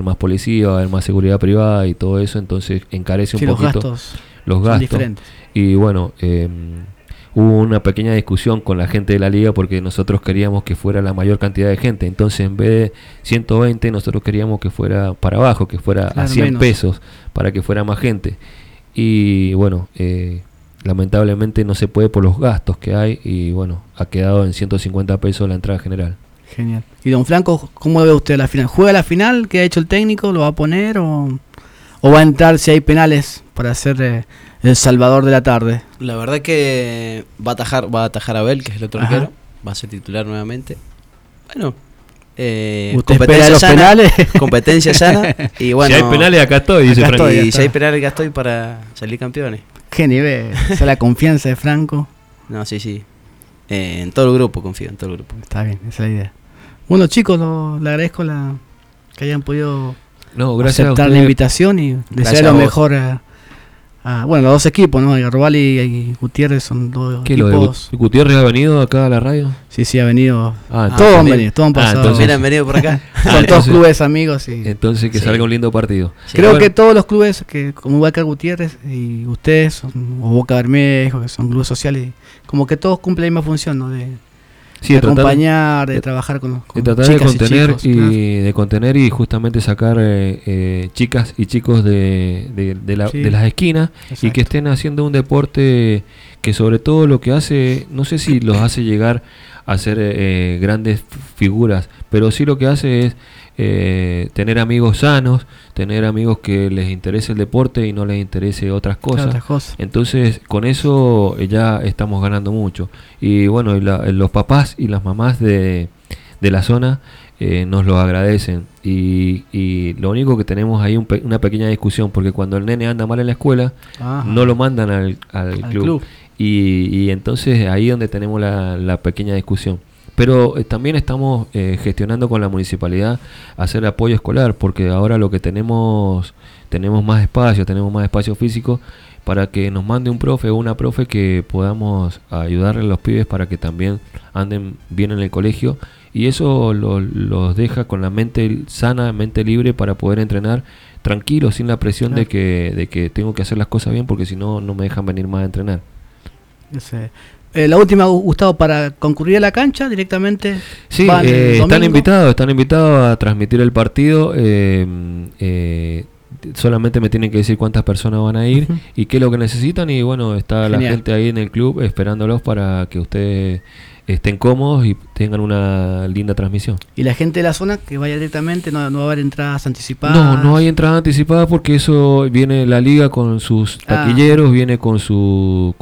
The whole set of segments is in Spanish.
más policía, va a haber más seguridad privada y todo eso, entonces encarece un poquito los gastos. Y bueno, hubo una pequeña discusión con la gente de la liga porque nosotros queríamos que fuera la mayor cantidad de gente, entonces en vez de 120 nosotros queríamos que fuera para abajo, que fuera a 100 pesos para que fuera más gente. Y bueno, lamentablemente no se puede por los gastos que hay y bueno, ha quedado en 150 pesos la entrada general. Genial. Y don Franco, ¿cómo ve usted la final? ¿Juega la final? ¿Qué ha hecho el técnico? ¿Lo va a poner o va a entrar si hay penales para ser el salvador de la tarde? La verdad que va a atajar a Abel, que es el otro arquero, va a ser titular nuevamente. Bueno, competencia sana, penales. Competencia sana y bueno, si hay penales acá estoy, dice Franco. Y si hay penales acá estoy para salir campeones. Qué nivel, esa es la confianza de Franco. No, sí. En todo el grupo, confío en todo el grupo. Está bien, esa es la idea. Bueno, chicos, le agradezco que hayan podido aceptar la invitación y desear lo mejor bueno, los dos equipos, ¿no? Robal y Gutiérrez son dos equipos. ¿Gutiérrez ha venido acá a la radio? Sí, ha venido. Todos han venido, todos han pasado. Entonces han venido por acá. Son todos clubes amigos. Entonces que salga un lindo partido. Sí. Creo que todos los clubes, como Boca Gutiérrez y ustedes, o Boca Bermejo, que son clubes sociales, como que todos cumplen la misma función, ¿no? De acompañar, de trabajar con tratar chicas de contener y chicos, de contener y justamente sacar chicas y chicos de las esquinas. Exacto. Y que estén haciendo un deporte que sobre todo lo que hace, no sé si los hace llegar a ser grandes figuras, pero sí lo que hace es tener amigos sanos, tener amigos que les interese el deporte y no les interese otras cosas. Entonces con eso ya estamos ganando mucho. Y bueno, los papás y las mamás de la zona nos lo agradecen. Y lo único que tenemos ahí una pequeña discusión, porque cuando el nene anda mal en la escuela, no lo mandan al club. Y entonces ahí es donde tenemos la pequeña discusión. Pero también estamos gestionando con la municipalidad hacer apoyo escolar, porque ahora lo que tenemos más espacio físico para que nos mande un profe o una profe que podamos ayudarle a los pibes para que también anden bien en el colegio, y eso los deja con la mente sana, mente libre para poder entrenar tranquilo, sin la presión de que tengo que hacer las cosas bien, porque si no, no me dejan venir más a entrenar. La última, Gustavo, para concurrir a la cancha directamente. Sí, están invitados a transmitir el partido. Solamente me tienen que decir cuántas personas van a ir y qué es lo que necesitan. Y bueno, está Genial. La gente ahí en el club esperándolos para que ustedes estén cómodos y tengan una linda transmisión. ¿Y la gente de la zona que vaya directamente? ¿No va a haber entradas anticipadas? No hay entradas anticipadas porque eso viene la liga con sus taquilleros, viene con su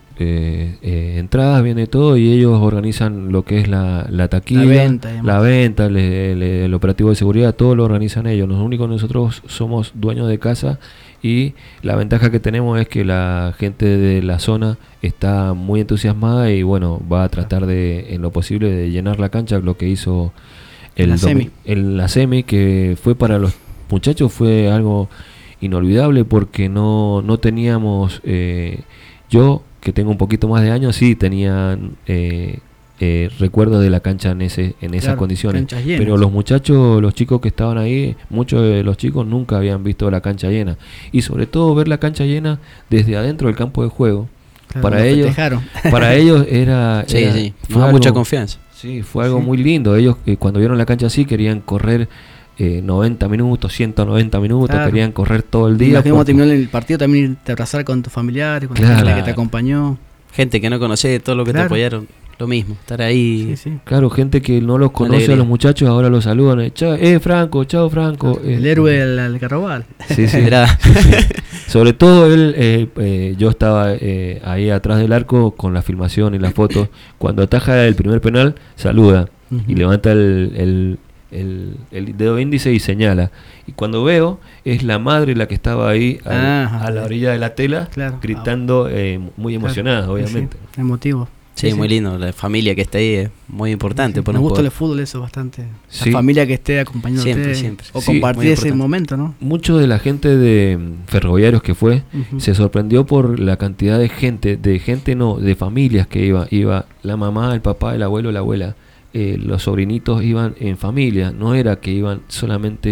entradas, viene todo, y ellos organizan lo que es la taquilla, la venta, el operativo de seguridad, todo lo organizan ellos. Lo único, nosotros somos dueños de casa, y la ventaja que tenemos es que la gente de la zona está muy entusiasmada y bueno, va a tratar de, en lo posible, de llenar la cancha, lo que hizo en la semi, que fue para los muchachos, fue algo inolvidable porque no teníamos, yo que tengo un poquito más de años, sí tenía recuerdos de la cancha en esas condiciones, pero los muchachos, los chicos que estaban ahí, muchos de los chicos nunca habían visto la cancha llena, y sobre todo ver la cancha llena desde adentro del campo de juego. Para ellos era fue algo, mucha confianza. Sí, fue algo muy lindo. Ellos cuando vieron la cancha así querían correr 90 minutos, 190 minutos, querían correr todo el día. Imagínate terminar el partido, también te abrazar con tus familiares, con la gente que te acompañó. Gente que no conocés, todo lo que te apoyaron, lo mismo, estar ahí. Claro, gente que no los conoce, a los muchachos ahora los saludan. Franco, chao Franco. El héroe del Carnaval. Sí. Sobre todo él, yo estaba ahí atrás del arco con la filmación y las fotos. Cuando ataja el primer penal, saluda y levanta el dedo índice y señala, y cuando veo es la madre la que estaba ahí a la orilla de la tela, gritando, muy emocionada, obviamente. Emotivo. Sí, muy lindo, la familia que está ahí es muy importante. Me gusta el fútbol, eso bastante. La familia que esté acompañando siempre. O compartir ese momento, ¿no? Mucho de la gente de Ferroviarios que fue, se sorprendió por la cantidad de gente, de familias que iba la mamá, el papá, el abuelo, la abuela. Los sobrinitos iban en familia, no era que iban solamente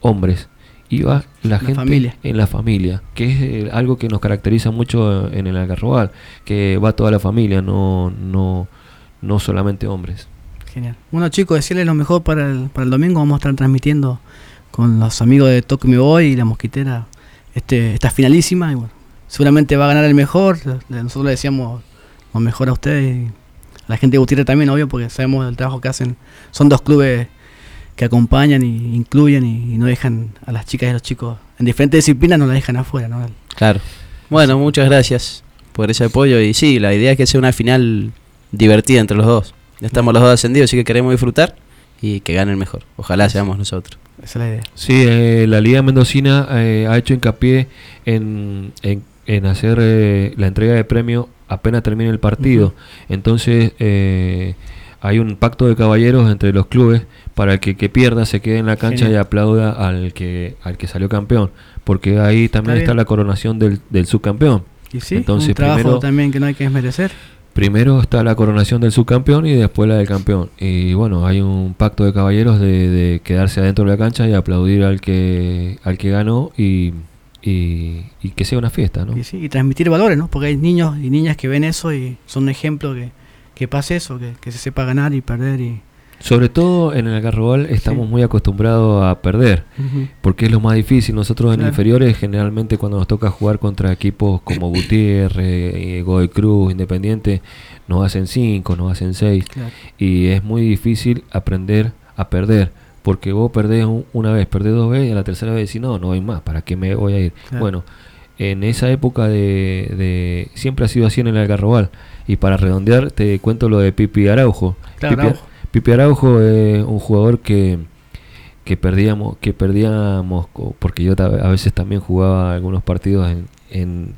hombres. Iba la gente en la familia, que es algo que nos caracteriza mucho en el Algarrobal, que va toda la familia, no solamente hombres. Genial. Bueno, chicos, decirles lo mejor para el domingo. Vamos a estar transmitiendo con los amigos de Toque Me Voy y La Mosquitera esta finalísima. Y bueno, seguramente va a ganar el mejor. Nosotros le decíamos lo mejor a ustedes y a la gente de Gutiérrez también, obvio, porque sabemos del trabajo que hacen. Son dos clubes que acompañan y incluyen y no dejan a las chicas y a los chicos en diferentes disciplinas, no la dejan afuera, ¿no? Claro. Bueno, muchas gracias por ese apoyo y sí, la idea es que sea una final divertida entre los dos. Ya estamos los dos ascendidos, así que queremos disfrutar y que gane el mejor. Ojalá seamos nosotros. Esa es la idea. Sí, la Liga Mendocina ha hecho hincapié en hacer la entrega de premio apenas termine el partido. Entonces hay un pacto de caballeros entre los clubes para que pierda se quede en la cancha. Genial. Y aplauda al que salió campeón, porque ahí también está la coronación del subcampeón. Y sí, entonces, un trabajo primero, también que no hay que desmerecer. Primero está la coronación del subcampeón y después la del campeón. Y bueno, hay un pacto de caballeros de quedarse adentro de la cancha y aplaudir al que ganó y que sea una fiesta, ¿no? Y transmitir valores, ¿no? Porque hay niños y niñas que ven eso y son un ejemplo que pase eso, que se sepa ganar y perder. Y sobre todo en el Algarrobal estamos muy acostumbrados a perder, porque es lo más difícil. Nosotros en inferiores generalmente cuando nos toca jugar contra equipos como Gutiérrez, Godoy Cruz, Independiente, nos hacen 5, nos hacen 6, y es muy difícil aprender a perder, porque vos perdés una vez, perdés 2 veces y a la tercera vez decís no voy más, ¿para qué me voy a ir? Bueno, en esa época de siempre ha sido así en el Algarrobal. Y para redondear te cuento lo de Pipi Araujo. Pipi Araujo es un jugador que perdíamos porque yo a veces también jugaba algunos partidos en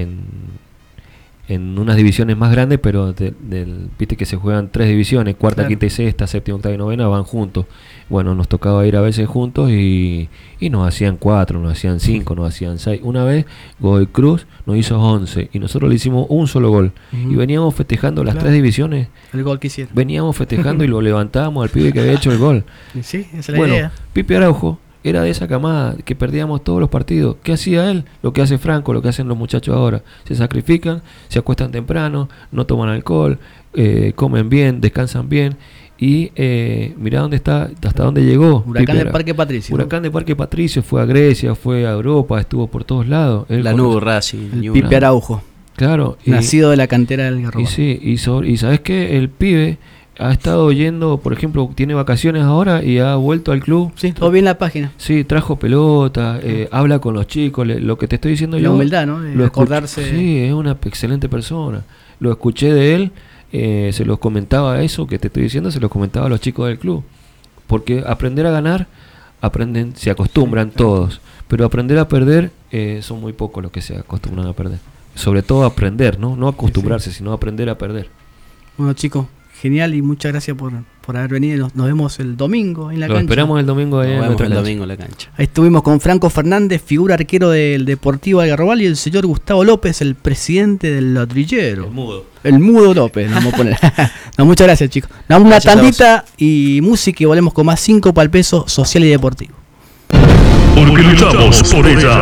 unas divisiones más grandes, pero viste que se juegan 3 divisiones, cuarta, quinta y sexta, séptima, octava y novena, van juntos. Bueno, nos tocaba ir a veces juntos y nos hacían 4, nos hacían 5, nos hacían 6. Una vez Godoy Cruz nos hizo 11 y nosotros le hicimos un solo gol. Y veníamos festejando las 3 divisiones. El gol que hicieron. Veníamos festejando y lo levantábamos al pibe que había hecho el gol. Sí, esa es la idea. Pipi Araujo era de esa camada que perdíamos todos los partidos. ¿Qué hacía él? Lo que hace Franco, lo que hacen los muchachos ahora. Se sacrifican, se acuestan temprano, no toman alcohol, comen bien, descansan bien. Y mirá dónde está, hasta dónde llegó. Huracán del Parque Patricio. Huracán del Parque Patricio, fue a Grecia, fue a Europa, estuvo por todos lados. Lanús, Racing, Pipi Araujo. Claro. Nacido de la cantera del Algarrobal. Y sí, y sabes que el pibe ha estado yendo, por ejemplo, tiene vacaciones ahora y ha vuelto al club. Sí, todo bien la página. Sí, trajo pelota, habla con los chicos, lo que te estoy diciendo la yo. La humildad, ¿no? De acordarse. Sí, es una excelente persona. Lo escuché de él, se los comentaba eso que te estoy diciendo, se los comentaba a los chicos del club. Porque aprender a ganar, se acostumbran todos. Pero aprender a perder, son muy pocos los que se acostumbran a perder. Sobre todo aprender, ¿no? No acostumbrarse, sino aprender a perder. Bueno, chicos, genial y muchas gracias por haber venido. Nos vemos el domingo en la cancha. Lo esperamos el domingo en la cancha. Ahí estuvimos con Franco Fernández, figura arquero del Deportivo Algarrobal, y el señor Gustavo López, el presidente del Ladrillero. El mudo López, vamos a poner. No, muchas gracias, chicos. Damos una tandita y música y volvemos con más 5 para el peso social y deportivo. Porque luchamos por ella.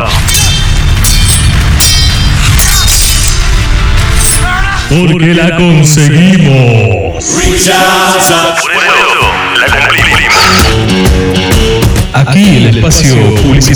Porque la conseguimos. Aquí el espacio publicitario.